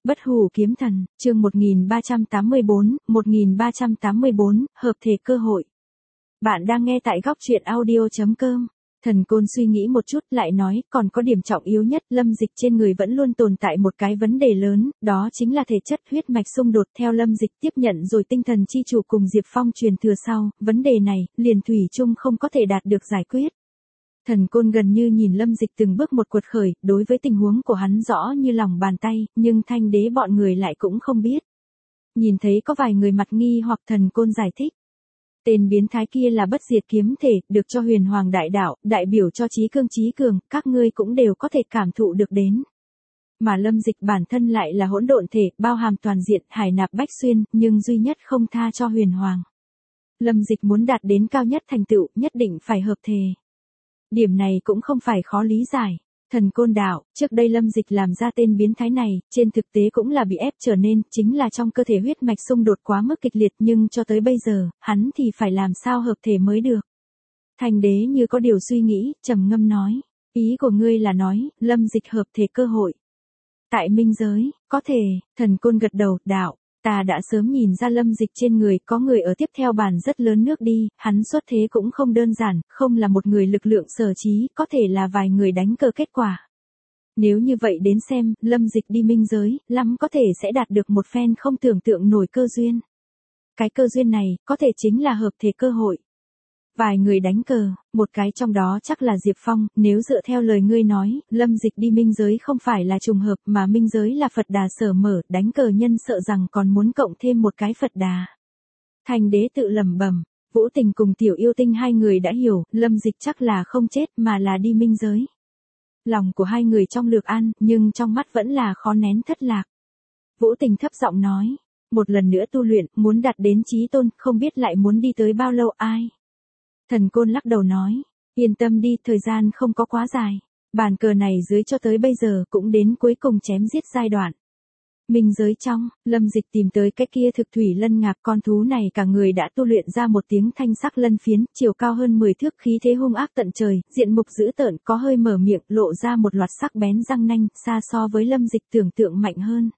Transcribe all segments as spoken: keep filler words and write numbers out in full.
Bất hủ kiếm thần, chương một nghìn ba trăm tám mươi bốn, một nghìn ba trăm tám mươi bốn, hợp thể cơ hội. Bạn đang nghe tại góc truyện audio chấm com. Thần Côn suy nghĩ một chút lại nói, còn có điểm trọng yếu nhất, Lâm Dịch trên người vẫn luôn tồn tại một cái vấn đề lớn, đó chính là thể chất huyết mạch xung đột. Theo Lâm Dịch tiếp nhận rồi tinh thần chi chủ cùng Diệp Phong truyền thừa sau, vấn đề này, liền thủy chung không có thể đạt được giải quyết. Thần Côn gần như nhìn Lâm Dịch từng bước một quật khởi, đối với tình huống của hắn rõ như lòng bàn tay, nhưng Thanh Đế bọn người lại cũng không biết. Nhìn thấy có vài người mặt nghi hoặc Thần Côn giải thích. Tên biến thái kia là bất diệt kiếm thể, được cho huyền hoàng đại đạo, đại biểu cho trí cương trí cường, các ngươi cũng đều có thể cảm thụ được đến. Mà Lâm Dịch bản thân lại là hỗn độn thể, bao hàm toàn diện, hải nạp bách xuyên, nhưng duy nhất không tha cho huyền hoàng. Lâm Dịch muốn đạt đến cao nhất thành tựu, nhất định phải hợp thể. Điểm này cũng không phải khó lý giải. Thần Côn đạo, trước đây Lâm Dịch làm ra tên biến thái này, trên thực tế cũng là bị ép trở nên, chính là trong cơ thể huyết mạch xung đột quá mức kịch liệt, nhưng cho tới bây giờ, hắn thì phải làm sao hợp thể mới được. Thanh Đế như có điều suy nghĩ, trầm ngâm nói, ý của ngươi là nói, Lâm Dịch hợp thể cơ hội. Tại minh giới, có thể, Thần Côn gật đầu, đạo. Ta đã sớm nhìn ra Lâm Dịch trên người có người ở tiếp theo bàn rất lớn nước đi, hắn xuất thế cũng không đơn giản, không là một người lực lượng sở trí, có thể là vài người đánh cờ kết quả. Nếu như vậy đến xem, Lâm Dịch đi minh giới, lắm có thể sẽ đạt được một phen không tưởng tượng nổi cơ duyên. Cái cơ duyên này, có thể chính là hợp thể cơ hội. Vài người đánh cờ, một cái trong đó chắc là Diệp Phong, nếu dựa theo lời ngươi nói, Lâm Dịch đi minh giới không phải là trùng hợp mà minh giới là Phật Đà sở mở, đánh cờ nhân sợ rằng còn muốn cộng thêm một cái Phật Đà. Thanh Đế tự lẩm bẩm, Vũ Tình cùng Tiểu Yêu Tinh hai người đã hiểu, Lâm Dịch chắc là không chết mà là đi minh giới. Lòng của hai người trong lược an, nhưng trong mắt vẫn là khó nén thất lạc. Vũ Tình thấp giọng nói, một lần nữa tu luyện, muốn đạt đến chí tôn, không biết lại muốn đi tới bao lâu ai. Thần Côn lắc đầu nói, yên tâm đi, thời gian không có quá dài. Bàn cờ này dưới cho tới bây giờ cũng đến cuối cùng chém giết giai đoạn. Minh giới trong, Lâm Dịch tìm tới cái kia thực thủy lân ngạc, con thú này cả người đã tu luyện ra một tiếng thanh sắc lân phiến, chiều cao hơn mười thước, khí thế hung ác tận trời, diện mục dữ tợn, có hơi mở miệng, lộ ra một loạt sắc bén răng nanh, xa so với Lâm Dịch tưởng tượng mạnh hơn.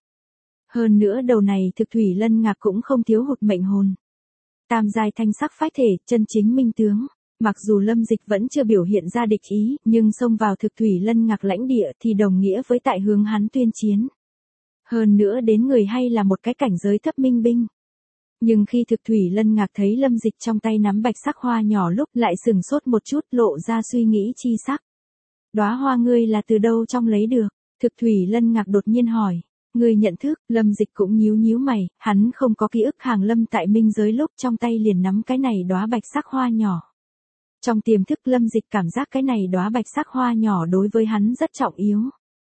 Hơn nữa đầu này thực thủy lân ngạc cũng không thiếu hụt mệnh hồn. Tam giai thanh sắc phách thể, chân chính minh tướng. Mặc dù Lâm Dịch vẫn chưa biểu hiện ra địch ý, nhưng xông vào thực thủy lân ngạc lãnh địa thì đồng nghĩa với tại hướng hắn tuyên chiến. Hơn nữa đến người hay là một cái cảnh giới thấp minh binh. Nhưng khi thực thủy lân ngạc thấy Lâm Dịch trong tay nắm bạch sắc hoa nhỏ lúc lại sừng sốt một chút, lộ ra suy nghĩ chi sắc. Đóa hoa ngươi là từ đâu trong lấy được? Thực thủy lân ngạc đột nhiên hỏi. Người nhận thức, Lâm Dịch cũng nhíu nhíu mày, hắn không có ký ức hàng lâm tại minh giới lúc trong tay liền nắm cái này đóa bạch sắc hoa nhỏ. Trong tiềm thức Lâm Dịch cảm giác cái này đóa bạch sắc hoa nhỏ đối với hắn rất trọng yếu.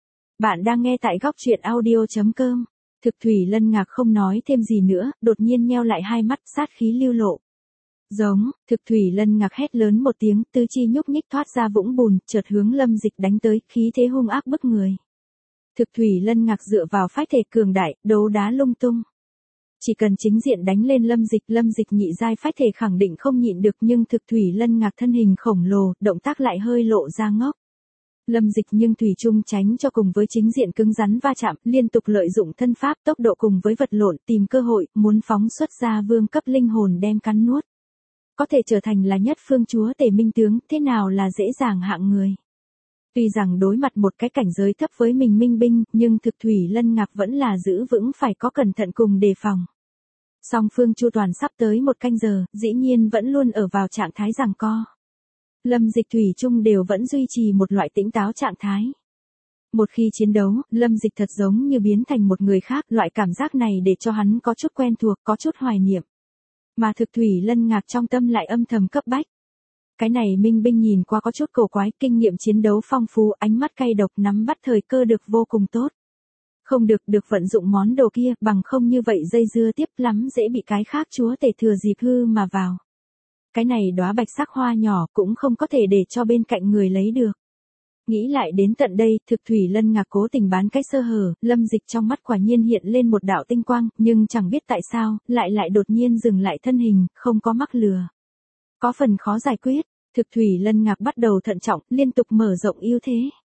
Bạn đang nghe tại góc truyện audio chấm com. Thực thủy lân ngạc không nói thêm gì nữa, đột nhiên nheo lại hai mắt, sát khí lưu lộ. Giống, thực thủy lân ngạc hét lớn một tiếng, tứ chi nhúc nhích thoát ra vũng bùn, chợt hướng Lâm Dịch đánh tới, khí thế hung ác bức người. Thực thủy lân ngạc dựa vào phách thể cường đại, đấu đá lung tung. Chỉ cần chính diện đánh lên Lâm Dịch, Lâm Dịch nhị giai phách thể khẳng định không nhịn được, nhưng thực thủy lân ngạc thân hình khổng lồ, động tác lại hơi lộ ra ngốc. Lâm Dịch nhưng thủy chung tránh cho cùng với chính diện cứng rắn va chạm, liên tục lợi dụng thân pháp tốc độ cùng với vật lộn, tìm cơ hội, muốn phóng xuất ra vương cấp linh hồn đem cắn nuốt. Có thể trở thành là nhất phương chúa tể minh tướng, thế nào là dễ dàng hạng người. Tuy rằng đối mặt một cái cảnh giới thấp với mình minh binh, nhưng thực thủy lân ngạc vẫn là giữ vững phải có cẩn thận cùng đề phòng. Song phương chu toàn sắp tới một canh giờ, dĩ nhiên vẫn luôn ở vào trạng thái giằng co. Lâm Dịch thủy chung đều vẫn duy trì một loại tĩnh táo trạng thái. Một khi chiến đấu, Lâm Dịch thật giống như biến thành một người khác, loại cảm giác này để cho hắn có chút quen thuộc, có chút hoài niệm. Mà thực thủy lân ngạc trong tâm lại âm thầm cấp bách. Cái này minh binh nhìn qua có chút cổ quái, kinh nghiệm chiến đấu phong phú, ánh mắt cay độc, nắm bắt thời cơ được vô cùng tốt. Không được được vận dụng món đồ kia, bằng không như vậy dây dưa tiếp lắm dễ bị cái khác chúa tể thừa dịp hư mà vào. Cái này đóa bạch sắc hoa nhỏ cũng không có thể để cho bên cạnh người lấy được. Nghĩ lại đến tận đây, thực thủy lân ngạc cố tình bán cái sơ hở, Lâm Dịch trong mắt quả nhiên hiện lên một đạo tinh quang, nhưng chẳng biết tại sao, lại lại đột nhiên dừng lại thân hình, không có mắc lừa. Có phần khó giải quyết, thực thủy lân ngạc bắt đầu thận trọng, liên tục mở rộng ưu thế.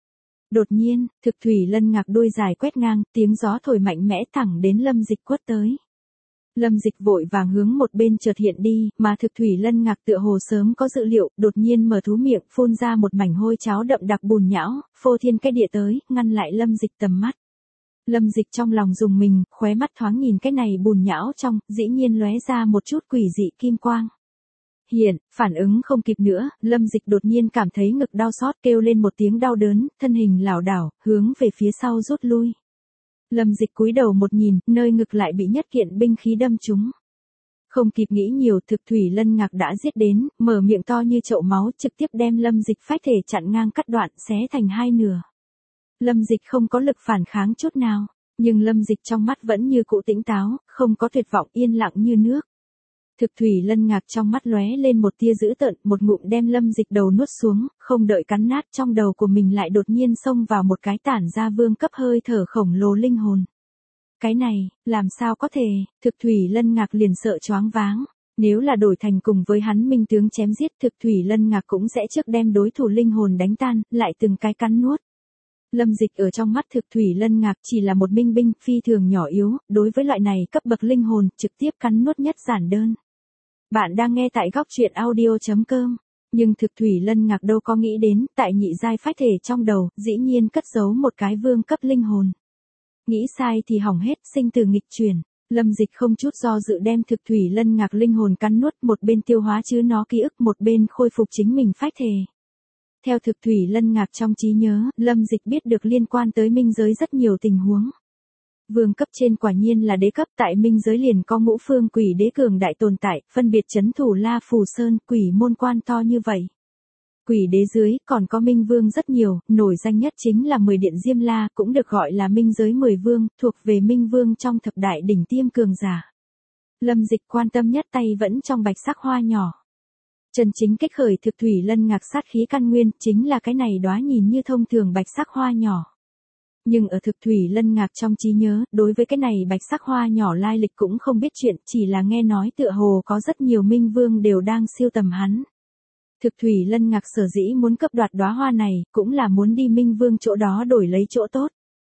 Đột nhiên, Thực Thủy Lân Ngạc đuôi dài quét ngang, tiếng gió thổi mạnh mẽ thẳng đến Lâm Dịch quất tới. Lâm Dịch vội vàng hướng một bên chợt hiện đi, mà Thực Thủy Lân Ngạc tựa hồ sớm có dự liệu, đột nhiên mở thú miệng, phun ra một mảnh hôi cháo đậm đặc bùn nhão, phô thiên cái địa tới, ngăn lại Lâm Dịch tầm mắt. Lâm Dịch trong lòng dùng mình, khóe mắt thoáng nhìn cái này bùn nhão trong, dĩ nhiên lóe ra một chút quỷ dị kim quang. Hiện, phản ứng không kịp nữa, Lâm Dịch đột nhiên cảm thấy ngực đau xót, kêu lên một tiếng đau đớn, thân hình lảo đảo, hướng về phía sau rút lui. Lâm Dịch cúi đầu một nhìn, nơi ngực lại bị nhất kiện binh khí đâm trúng. Không kịp nghĩ nhiều, Thực Thủy Lân Ngạc đã giết đến, mở miệng to như chậu máu, trực tiếp đem Lâm Dịch phách thể chặn ngang cắt đoạn, xé thành hai nửa. Lâm Dịch không có lực phản kháng chút nào, nhưng Lâm Dịch trong mắt vẫn như cũ tĩnh táo, không có tuyệt vọng, yên lặng như nước. Thực Thủy Lân Ngạc trong mắt lóe lên một tia dữ tợn, một ngụm đem Lâm Dịch đầu nuốt xuống, không đợi cắn nát trong đầu của mình lại đột nhiên xông vào một cái tản ra vương cấp hơi thở khổng lồ linh hồn. Cái này, làm sao có thể, Thực Thủy Lân Ngạc liền sợ choáng váng. Nếu là đổi thành cùng với hắn minh tướng chém giết, Thực Thủy Lân Ngạc cũng sẽ trước đem đối thủ linh hồn đánh tan, lại từng cái cắn nuốt. Lâm Dịch ở trong mắt Thực Thủy Lân Ngạc chỉ là một minh binh phi thường nhỏ yếu, đối với loại này cấp bậc linh hồn, trực tiếp cắn nuốt nhất giản đơn. Bạn đang nghe tại góc truyện audio chấm com, nhưng Thực Thủy Lân Ngạc đâu có nghĩ đến, tại nhị giai phách thể trong đầu, dĩ nhiên cất giấu một cái vương cấp linh hồn. Nghĩ sai thì hỏng hết, sinh từ nghịch chuyển. Lâm Dịch không chút do dự đem Thực Thủy Lân Ngạc linh hồn cắn nuốt, một bên tiêu hóa chứ nó ký ức, một bên khôi phục chính mình phách thể. Theo Thực Thủy Lân Ngạc trong trí nhớ, Lâm Dịch biết được liên quan tới minh giới rất nhiều tình huống. Vương cấp trên quả nhiên là đế cấp, tại minh giới liền có ngũ phương quỷ đế cường đại tồn tại, phân biệt trấn thủ La Phù Sơn, quỷ môn quan to như vậy. Quỷ đế dưới, còn có minh vương rất nhiều, nổi danh nhất chính là mười điện Diêm La, cũng được gọi là minh giới mười vương, thuộc về minh vương trong thập đại đỉnh tiêm cường giả. Lâm Dịch quan tâm nhất tay vẫn trong bạch sắc hoa nhỏ. Chân chính kích khởi Thực Thủy Lân Ngạc sát khí căn nguyên, chính là cái này đóa nhìn như thông thường bạch sắc hoa nhỏ. Nhưng ở Thực Thủy Lân Ngạc trong trí nhớ, đối với cái này bạch sắc hoa nhỏ lai lịch cũng không biết chuyện, chỉ là nghe nói tựa hồ có rất nhiều minh vương đều đang siêu tầm hắn. Thực Thủy Lân Ngạc sở dĩ muốn cấp đoạt đóa hoa này, cũng là muốn đi minh vương chỗ đó đổi lấy chỗ tốt.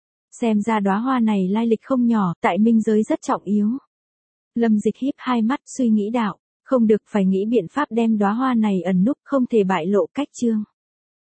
Xem ra đóa hoa này lai lịch không nhỏ, tại minh giới rất trọng yếu. Lâm Dịch híp hai mắt suy nghĩ đạo, không được, phải nghĩ biện pháp đem đóa hoa này ẩn núp, không thể bại lộ cách chương.